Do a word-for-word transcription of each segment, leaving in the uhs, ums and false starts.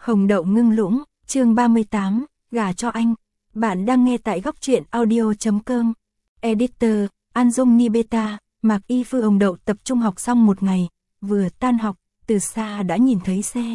Hồng đậu ngưng lũng, chương ba mươi tám, gả cho anh. Bạn đang nghe tại góc truyện audio chấm com. Editor, An Dung Nibeta, Mạc Y Phu. Hồng đậu tập trung học xong một ngày, vừa tan học, từ xa đã nhìn thấy xe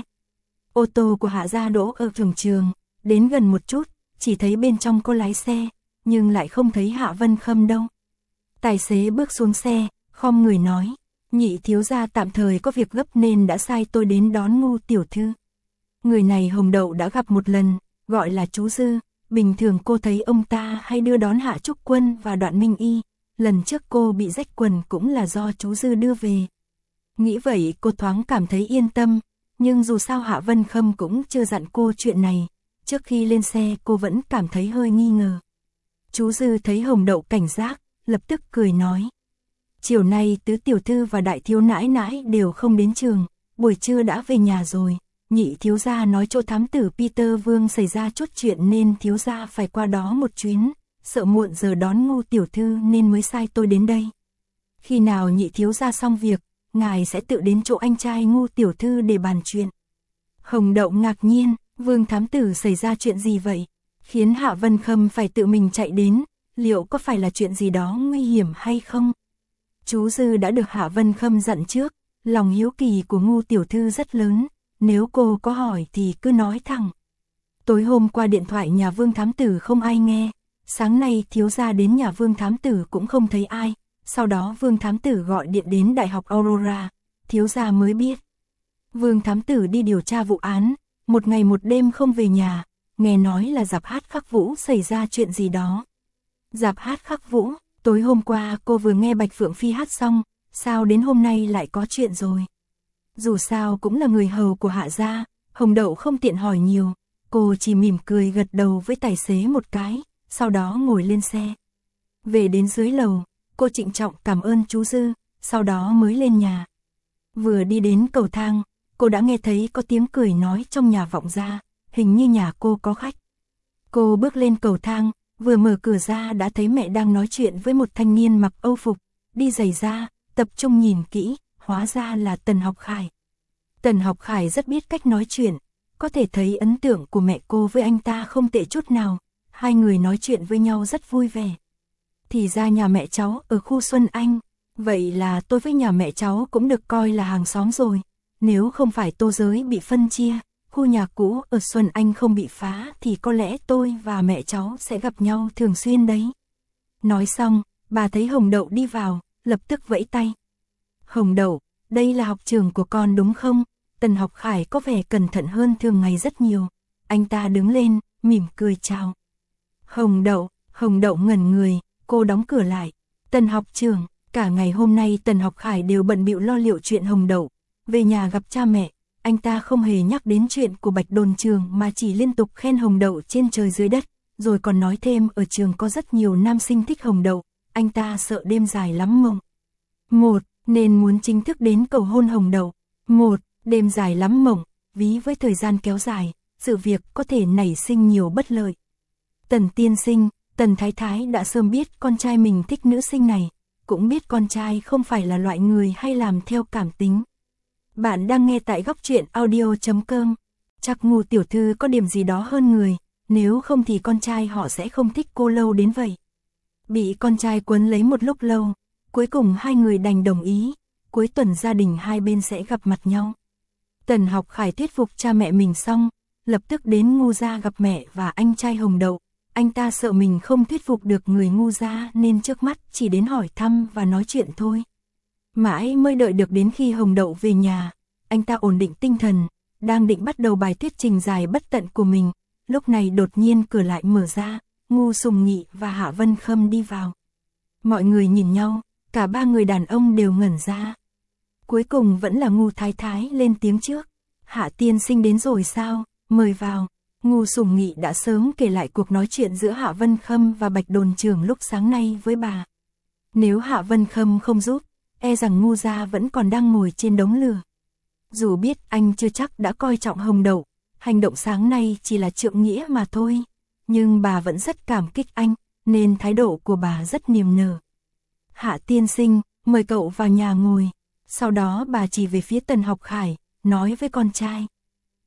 ô tô của Hạ gia đỗ ở cổng trường, đến gần một chút, chỉ thấy bên trong cô lái xe, nhưng lại không thấy Hạ Vân Khâm đâu. Tài xế bước xuống xe, khom người nói, nhị thiếu gia tạm thời có việc gấp nên đã sai tôi đến đón Ngu tiểu thư. Người này Hồng đậu đã gặp một lần, gọi là chú Dư, bình thường cô thấy ông ta hay đưa đón Hạ Trúc Quân và Đoạn Minh Y, lần trước cô bị rách quần cũng là do chú Dư đưa về. Nghĩ vậy cô thoáng cảm thấy yên tâm, nhưng dù sao Hạ Vân Khâm cũng chưa dặn cô chuyện này, trước khi lên xe cô vẫn cảm thấy hơi nghi ngờ. Chú Dư thấy Hồng đậu cảnh giác, lập tức cười nói, chiều nay tứ tiểu thư và đại thiếu nãi nãi đều không đến trường, buổi trưa đã về nhà rồi. Nhị thiếu gia nói chỗ thám tử Peter Vương xảy ra chút chuyện nên thiếu gia phải qua đó một chuyến, sợ muộn giờ đón Ngu tiểu thư nên mới sai tôi đến đây. Khi nào nhị thiếu gia xong việc, ngài sẽ tự đến chỗ anh trai Ngu tiểu thư để bàn chuyện. Hồng đậu ngạc nhiên, Vương thám tử xảy ra chuyện gì vậy? Khiến Hạ Vân Khâm phải tự mình chạy đến, liệu có phải là chuyện gì đó nguy hiểm hay không? Chú Dư đã được Hạ Vân Khâm dặn trước, lòng hiếu kỳ của Ngu tiểu thư rất lớn. Nếu cô có hỏi thì cứ nói thẳng. Tối hôm qua điện thoại nhà Vương thám tử không ai nghe, sáng nay thiếu gia đến nhà Vương thám tử cũng không thấy ai, sau đó Vương thám tử gọi điện đến Đại học Aurora, thiếu gia mới biết. Vương thám tử đi điều tra vụ án, một ngày một đêm không về nhà, nghe nói là dạp hát Khắc Vũ xảy ra chuyện gì đó. Dạp hát Khắc Vũ, tối hôm qua cô vừa nghe Bạch Phượng Phi hát xong, sao đến hôm nay lại có chuyện rồi? Dù sao cũng là người hầu của Hạ gia, Hồng đậu không tiện hỏi nhiều, cô chỉ mỉm cười gật đầu với tài xế một cái, sau đó ngồi lên xe. Về đến dưới lầu, cô trịnh trọng cảm ơn chú Dư, sau đó mới lên nhà. Vừa đi đến cầu thang, cô đã nghe thấy có tiếng cười nói trong nhà vọng ra, hình như nhà cô có khách. Cô bước lên cầu thang, vừa mở cửa ra đã thấy mẹ đang nói chuyện với một thanh niên mặc âu phục, đi giày da, tập trung nhìn kỹ. Hóa ra là Tần Học Khải. Tần Học Khải rất biết cách nói chuyện, có thể thấy ấn tượng của mẹ cô với anh ta không tệ chút nào, hai người nói chuyện với nhau rất vui vẻ. Thì ra nhà mẹ cháu ở khu Xuân Anh, vậy là tôi với nhà mẹ cháu cũng được coi là hàng xóm rồi, nếu không phải Tô Giới bị phân chia, khu nhà cũ ở Xuân Anh không bị phá thì có lẽ tôi và mẹ cháu sẽ gặp nhau thường xuyên đấy. Nói xong, bà thấy Hồng đậu đi vào, lập tức vẫy tay. Hồng đậu, đây là học trường của con đúng không? Tần Học Khải có vẻ cẩn thận hơn thường ngày rất nhiều. Anh ta đứng lên, mỉm cười chào. Hồng đậu, Hồng đậu ngẩn người, cô đóng cửa lại. Tần học trường, cả ngày hôm nay Tần Học Khải đều bận bịu lo liệu chuyện Hồng đậu. Về nhà gặp cha mẹ, anh ta không hề nhắc đến chuyện của Bạch Đồn trường mà chỉ liên tục khen Hồng đậu trên trời dưới đất. Rồi còn nói thêm ở trường có rất nhiều nam sinh thích Hồng đậu, anh ta sợ đêm dài lắm mộng. Một, nên muốn chính thức đến cầu hôn Hồng đậu. Một, đêm dài lắm mộng, ví với thời gian kéo dài, sự việc có thể nảy sinh nhiều bất lợi. Tần tiên sinh, Tần Thái Thái đã sớm biết con trai mình thích nữ sinh này, cũng biết con trai không phải là loại người hay làm theo cảm tính. Bạn đang nghe tại góc truyện audio chấm com. Chắc Ngu tiểu thư có điểm gì đó hơn người, nếu không thì con trai họ sẽ không thích cô lâu đến vậy. Bị con trai quấn lấy một lúc lâu, cuối cùng hai người đành đồng ý, cuối tuần gia đình hai bên sẽ gặp mặt nhau. Tần Học Khải thuyết phục cha mẹ mình xong, lập tức đến Ngu gia gặp mẹ và anh trai Hồng đậu. Anh ta sợ mình không thuyết phục được người Ngu gia nên trước mắt chỉ đến hỏi thăm và nói chuyện thôi. Mãi mới đợi được đến khi Hồng đậu về nhà, anh ta ổn định tinh thần, đang định bắt đầu bài thuyết trình dài bất tận của mình. Lúc này đột nhiên cửa lại mở ra, Ngu Sùng Nghị và Hạ Vân Khâm đi vào. Mọi người nhìn nhau. Cả ba người đàn ông đều ngẩn ra. Cuối cùng vẫn là Ngu Thái Thái lên tiếng trước. Hạ tiên sinh đến rồi sao, mời vào. Ngu Sùng Nghị đã sớm kể lại cuộc nói chuyện giữa Hạ Vân Khâm và Bạch Đồn trường lúc sáng nay với bà. Nếu Hạ Vân Khâm không giúp, e rằng Ngu gia vẫn còn đang ngồi trên đống lửa. Dù biết anh chưa chắc đã coi trọng Hồng đậu, hành động sáng nay chỉ là trượng nghĩa mà thôi. Nhưng bà vẫn rất cảm kích anh, nên thái độ của bà rất niềm nở. Hạ tiên sinh, mời cậu vào nhà ngồi. Sau đó bà chỉ về phía Tần Học Khải, nói với con trai.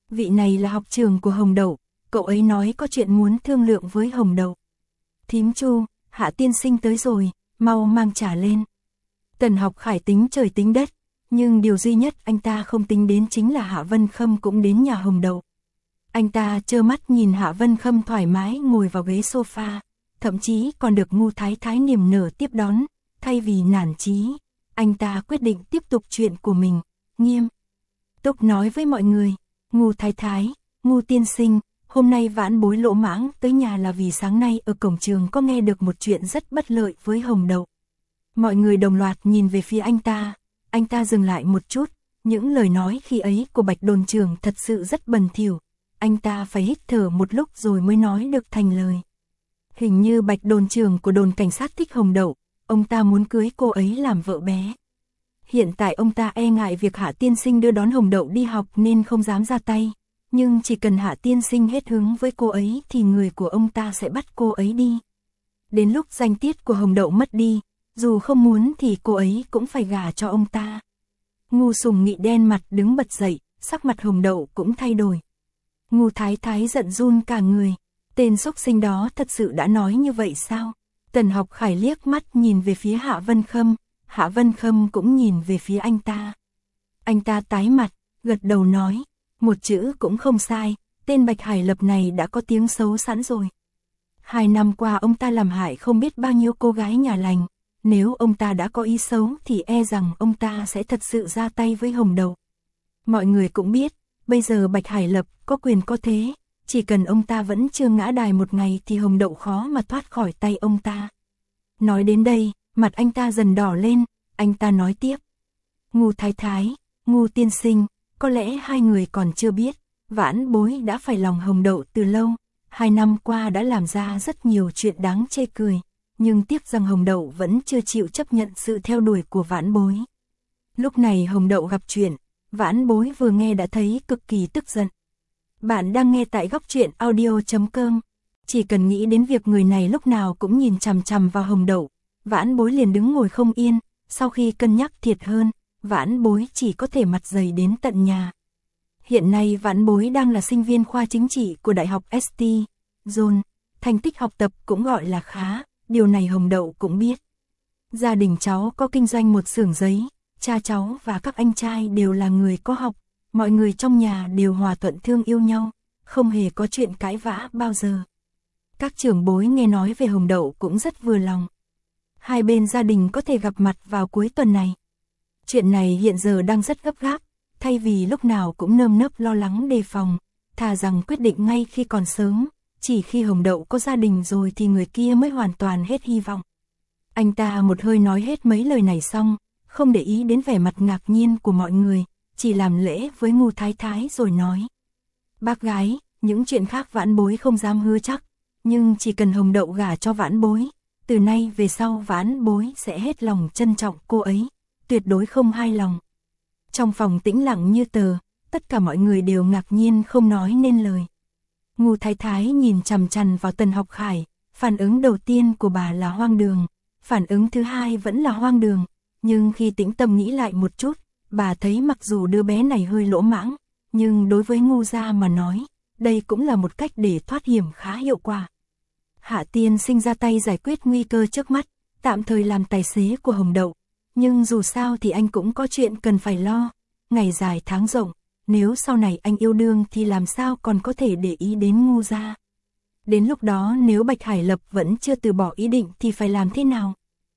Vị này là học trường của Hồng Đậu, cậu ấy nói có chuyện muốn thương lượng với Hồng Đậu. Thím Chu, Hạ tiên sinh tới rồi, mau mang trà lên. Tần Học Khải tính trời tính đất, nhưng điều duy nhất anh ta không tính đến chính là Hạ Vân Khâm cũng đến nhà Hồng Đậu. Anh ta trơ mắt nhìn Hạ Vân Khâm thoải mái ngồi vào ghế sofa, thậm chí còn được Ngu Thái Thái niềm nở tiếp đón, thay vì nản chí, anh ta quyết định tiếp tục chuyện của mình, nghiêm túc nói với mọi người, Ngu Thái Thái, Ngu tiên sinh, hôm nay Vãn Bối lỗ mãng tới nhà là vì sáng nay ở cổng trường có nghe được một chuyện rất bất lợi với Hồng Đậu. Mọi người đồng loạt nhìn về phía anh ta, anh ta dừng lại một chút, những lời nói khi ấy của Bạch đồn trưởng thật sự rất bẩn thỉu, anh ta phải hít thở một lúc rồi mới nói được thành lời. Hình như Bạch đồn trưởng của đồn cảnh sát thích Hồng Đậu, ông ta muốn cưới cô ấy làm vợ bé. Hiện tại ông ta e ngại việc Hạ tiên sinh đưa đón Hồng Đậu đi học nên không dám ra tay, nhưng chỉ cần Hạ tiên sinh hết hứng với cô ấy thì người của ông ta sẽ bắt cô ấy đi. Đến lúc danh tiết của Hồng Đậu mất đi, dù không muốn thì cô ấy cũng phải gả cho ông ta. Ngu Sùng Nghị đen mặt đứng bật dậy, sắc mặt Hồng Đậu cũng thay đổi. Ngu Thái Thái giận run cả người, tên xúc sinh đó thật sự đã nói như vậy sao? Tần Học Khải liếc mắt nhìn về phía Hạ Vân Khâm, Hạ Vân Khâm cũng nhìn về phía anh ta. Anh ta tái mặt, gật đầu nói, một chữ cũng không sai, tên Bạch Hải Lập này đã có tiếng xấu sẵn rồi. Hai năm qua ông ta làm hại không biết bao nhiêu cô gái nhà lành, nếu ông ta đã có ý xấu thì e rằng ông ta sẽ thật sự ra tay với Hồng Đậu. Mọi người cũng biết, bây giờ Bạch Hải Lập có quyền có thế, chỉ cần ông ta vẫn chưa ngã đài một ngày thì Hồng Đậu khó mà thoát khỏi tay ông ta. Nói đến đây, mặt anh ta dần đỏ lên, anh ta nói tiếp. Ngu Thái Thái, Ngu tiên sinh, có lẽ hai người còn chưa biết, Vãn Bối đã phải lòng Hồng Đậu từ lâu, hai năm qua đã làm ra rất nhiều chuyện đáng chê cười, nhưng tiếc rằng Hồng Đậu vẫn chưa chịu chấp nhận sự theo đuổi của Vãn Bối. Lúc này Hồng Đậu gặp chuyện, Vãn Bối vừa nghe đã thấy cực kỳ tức giận. Bạn đang nghe tại góc truyện audio chấm com. Chỉ cần nghĩ đến việc người này lúc nào cũng nhìn chằm chằm vào Hồng Đậu, Vãn Bối liền đứng ngồi không yên, sau khi cân nhắc thiệt hơn, Vãn Bối chỉ có thể mặt dày đến tận nhà. Hiện nay Vãn Bối đang là sinh viên khoa chính trị của Đại học ét tê, John, thành tích học tập cũng gọi là khá, điều này Hồng Đậu cũng biết. Gia đình cháu có kinh doanh một xưởng giấy, cha cháu và các anh trai đều là người có học, mọi người trong nhà đều hòa thuận thương yêu nhau, không hề có chuyện cãi vã bao giờ. Các trưởng bối nghe nói về Hồng Đậu cũng rất vừa lòng. Hai bên gia đình có thể gặp mặt vào cuối tuần này. Chuyện này hiện giờ đang rất gấp gáp, thay vì lúc nào cũng nơm nớp lo lắng đề phòng, thà rằng quyết định ngay khi còn sớm, chỉ khi Hồng Đậu có gia đình rồi thì người kia mới hoàn toàn hết hy vọng. Anh ta một hơi nói hết mấy lời này xong, không để ý đến vẻ mặt ngạc nhiên của mọi người, chỉ làm lễ với Ngu Thái Thái rồi nói. Bác gái, những chuyện khác Vãn Bối không dám hứa chắc, nhưng chỉ cần Hồng Đậu gả cho Vãn Bối, từ nay về sau Vãn Bối sẽ hết lòng trân trọng cô ấy, tuyệt đối không hai lòng. Trong phòng tĩnh lặng như tờ, tất cả mọi người đều ngạc nhiên không nói nên lời. Ngu Thái Thái nhìn chằm chằm vào Tần Học Khải, phản ứng đầu tiên của bà là hoang đường, phản ứng thứ hai vẫn là hoang đường, nhưng khi tĩnh tâm nghĩ lại một chút, bà thấy mặc dù đứa bé này hơi lỗ mãng, nhưng đối với Ngu gia mà nói, đây cũng là một cách để thoát hiểm khá hiệu quả. Hạ tiên sinh ra tay giải quyết nguy cơ trước mắt, tạm thời làm tài xế của Hồng Đậu, nhưng dù sao thì anh cũng có chuyện cần phải lo, ngày dài tháng rộng, nếu sau này anh yêu đương thì làm sao còn có thể để ý đến Ngu gia. Đến lúc đó nếu Bạch Hải Lập vẫn chưa từ bỏ ý định thì phải làm thế nào?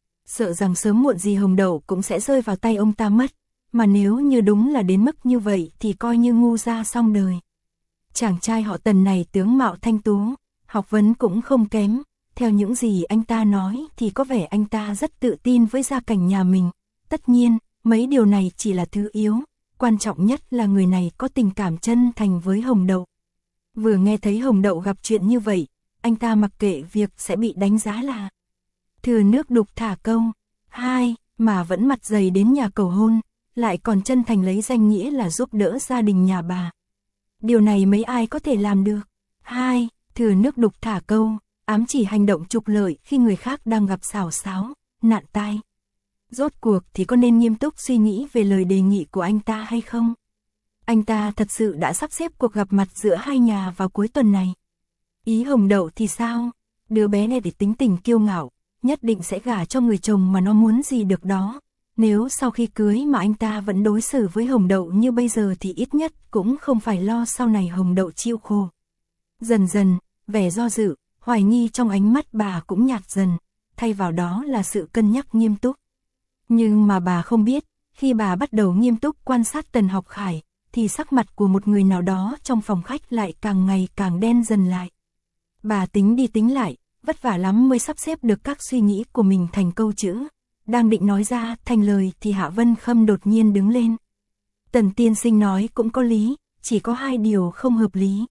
Sợ rằng sớm muộn gì Hồng Đậu cũng sẽ rơi vào tay ông ta mất, mà nếu như đúng là đến mức như vậy thì coi như Ngu gia xong đời. Chàng trai họ Tần này tướng mạo thanh tú, học vấn cũng không kém, theo những gì anh ta nói thì có vẻ anh ta rất tự tin với gia cảnh nhà mình. Tất nhiên, mấy điều này chỉ là thứ yếu, quan trọng nhất là người này có tình cảm chân thành với Hồng Đậu. Vừa nghe thấy Hồng Đậu gặp chuyện như vậy, anh ta mặc kệ việc sẽ bị đánh giá là thừa nước đục thả câu, hai, mà vẫn mặt dày đến nhà cầu hôn, lại còn chân thành lấy danh nghĩa là giúp đỡ gia đình nhà bà. Điều này mấy ai có thể làm được. Hai, thừa nước đục thả câu, ám chỉ hành động trục lợi khi người khác đang gặp xảo xáo, nạn tai. Rốt cuộc thì có nên nghiêm túc suy nghĩ về lời đề nghị của anh ta hay không? Anh ta thật sự đã sắp xếp cuộc gặp mặt giữa hai nhà vào cuối tuần này. Ý Hồng Đậu thì sao? Đứa bé này để tính tình kiêu ngạo, nhất định sẽ gả cho người chồng mà nó muốn gì được đó. Nếu sau khi cưới mà anh ta vẫn đối xử với Hồng Đậu như bây giờ thì ít nhất cũng không phải lo sau này Hồng Đậu chịu khổ. Dần dần, vẻ do dự, hoài nghi trong ánh mắt bà cũng nhạt dần, thay vào đó là sự cân nhắc nghiêm túc. Nhưng mà bà không biết, khi bà bắt đầu nghiêm túc quan sát Tần Học Khải, thì sắc mặt của một người nào đó trong phòng khách lại càng ngày càng đen dần lại. Bà tính đi tính lại, vất vả lắm mới sắp xếp được các suy nghĩ của mình thành câu chữ. Đang định nói ra thành lời thì Hạ Vân Khâm đột nhiên đứng lên. Tần tiên sinh nói cũng có lý, chỉ có hai điều không hợp lý.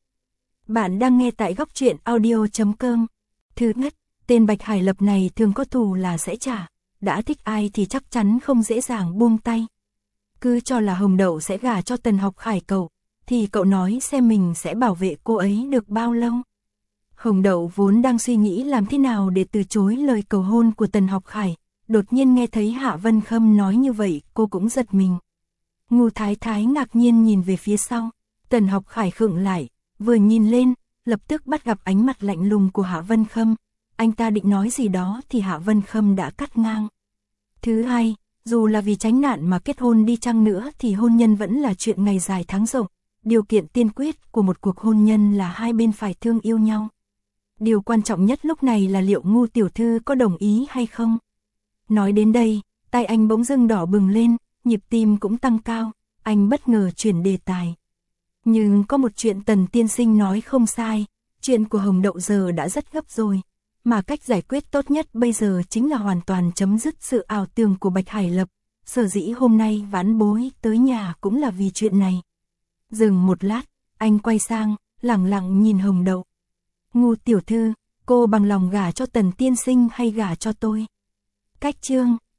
Bạn đang nghe tại góc truyện audio chấm com. Thứ nhất, tên Bạch Hải Lập này thường có thù là sẽ trả, đã thích ai thì chắc chắn không dễ dàng buông tay. Cứ cho là Hồng Đậu sẽ gả cho Tần Học Khải cậu, thì cậu nói xem mình sẽ bảo vệ cô ấy được bao lâu. Hồng Đậu vốn đang suy nghĩ làm thế nào để từ chối lời cầu hôn của Tần Học Khải, đột nhiên nghe thấy Hạ Vân Khâm nói như vậy, cô cũng giật mình. Ngô Thái Thái ngạc nhiên nhìn về phía sau, Tần Học Khải khựng lại, vừa nhìn lên, lập tức bắt gặp ánh mặt lạnh lùng của Hạ Vân Khâm. Anh ta định nói gì đó thì Hạ Vân Khâm đã cắt ngang. Thứ hai, dù là vì tránh nạn mà kết hôn đi chăng nữa thì hôn nhân vẫn là chuyện ngày dài tháng rộng. Điều kiện tiên quyết của một cuộc hôn nhân là hai bên phải thương yêu nhau. Điều quan trọng nhất lúc này là liệu Ngô tiểu thư có đồng ý hay không. Nói đến đây, tay anh bỗng dưng đỏ bừng lên, nhịp tim cũng tăng cao, anh bất ngờ chuyển đề tài. Nhưng có một chuyện Tần tiên sinh nói không sai, chuyện của Hồng Đậu giờ đã rất gấp rồi, mà cách giải quyết tốt nhất bây giờ chính là hoàn toàn chấm dứt sự ảo tưởng của Bạch Hải Lập. Sở dĩ hôm nay vãn bối tới nhà cũng là vì chuyện này. Dừng một lát, anh quay sang, lẳng lặng nhìn Hồng Đậu. Ngô tiểu thư, cô bằng lòng gả cho Tần tiên sinh hay gả cho tôi? Cách chương